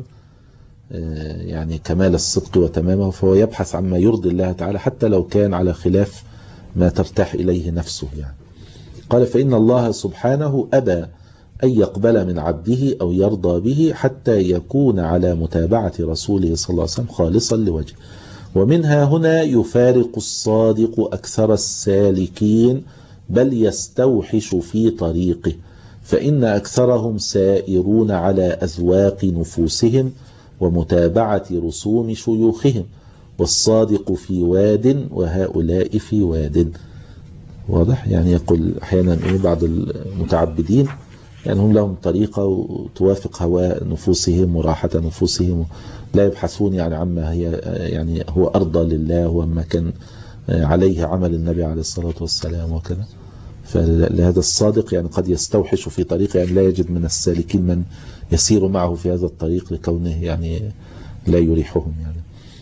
يعني كمال الصدق وتمامه، فهو يبحث عما يرضي الله تعالى حتى لو كان على خلاف ما ترتاح إليه نفسه يعني. قال فإن الله سبحانه أبى أن يقبل من عبده أو يرضى به حتى يكون على متابعة رسوله صلى الله عليه وسلم خالصا لوجهه. ومنها هنا يفارق الصادق أكثر السالكين بل يستوحش في طريقه، فإن أكثرهم سائرون على أذواق نفوسهم ومتابعة رسوم شيوخهم، والصادق في واد وهؤلاء في واد. واضح؟ يعني يقول أحيانا إيه بعض المتعبدين يعني هم لهم طريقة وتوافق هواء نفوسهم وراحة نفوسهم، لا يبحثون يعني عما هي يعني هو أرضى لله وما كان عليه عمل النبي عليه الصلاة والسلام وكذا. فلهذا الصادق يعني قد يستوحش في طريقه، يعني لا يجد من السالكين من يسير معه في هذا الطريق لكونه يعني لا يريحهم يعني.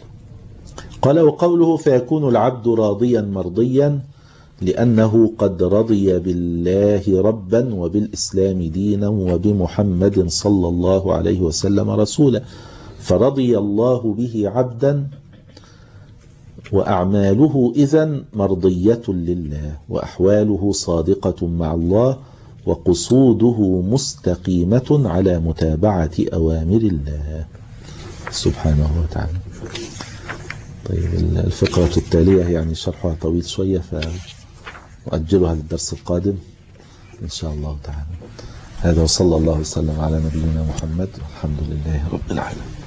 قال وقوله فيكون العبد راضيا مرضيا لأنه قد رضي بالله ربا وبالإسلام دينا وبمحمد صلى الله عليه وسلم رسولا، فرضي الله به عبدا وأعماله إذن مرضية لله، وأحواله صادقة مع الله، وقصوده مستقيمة على متابعة أوامر الله سبحانه وتعالى. طيب الفقرة التالية يعني شرحها طويل شوية فأجلها للدرس القادم إن شاء الله تعالى. هذا وصلى الله وسلم على نبينا محمد والحمد لله رب العالمين.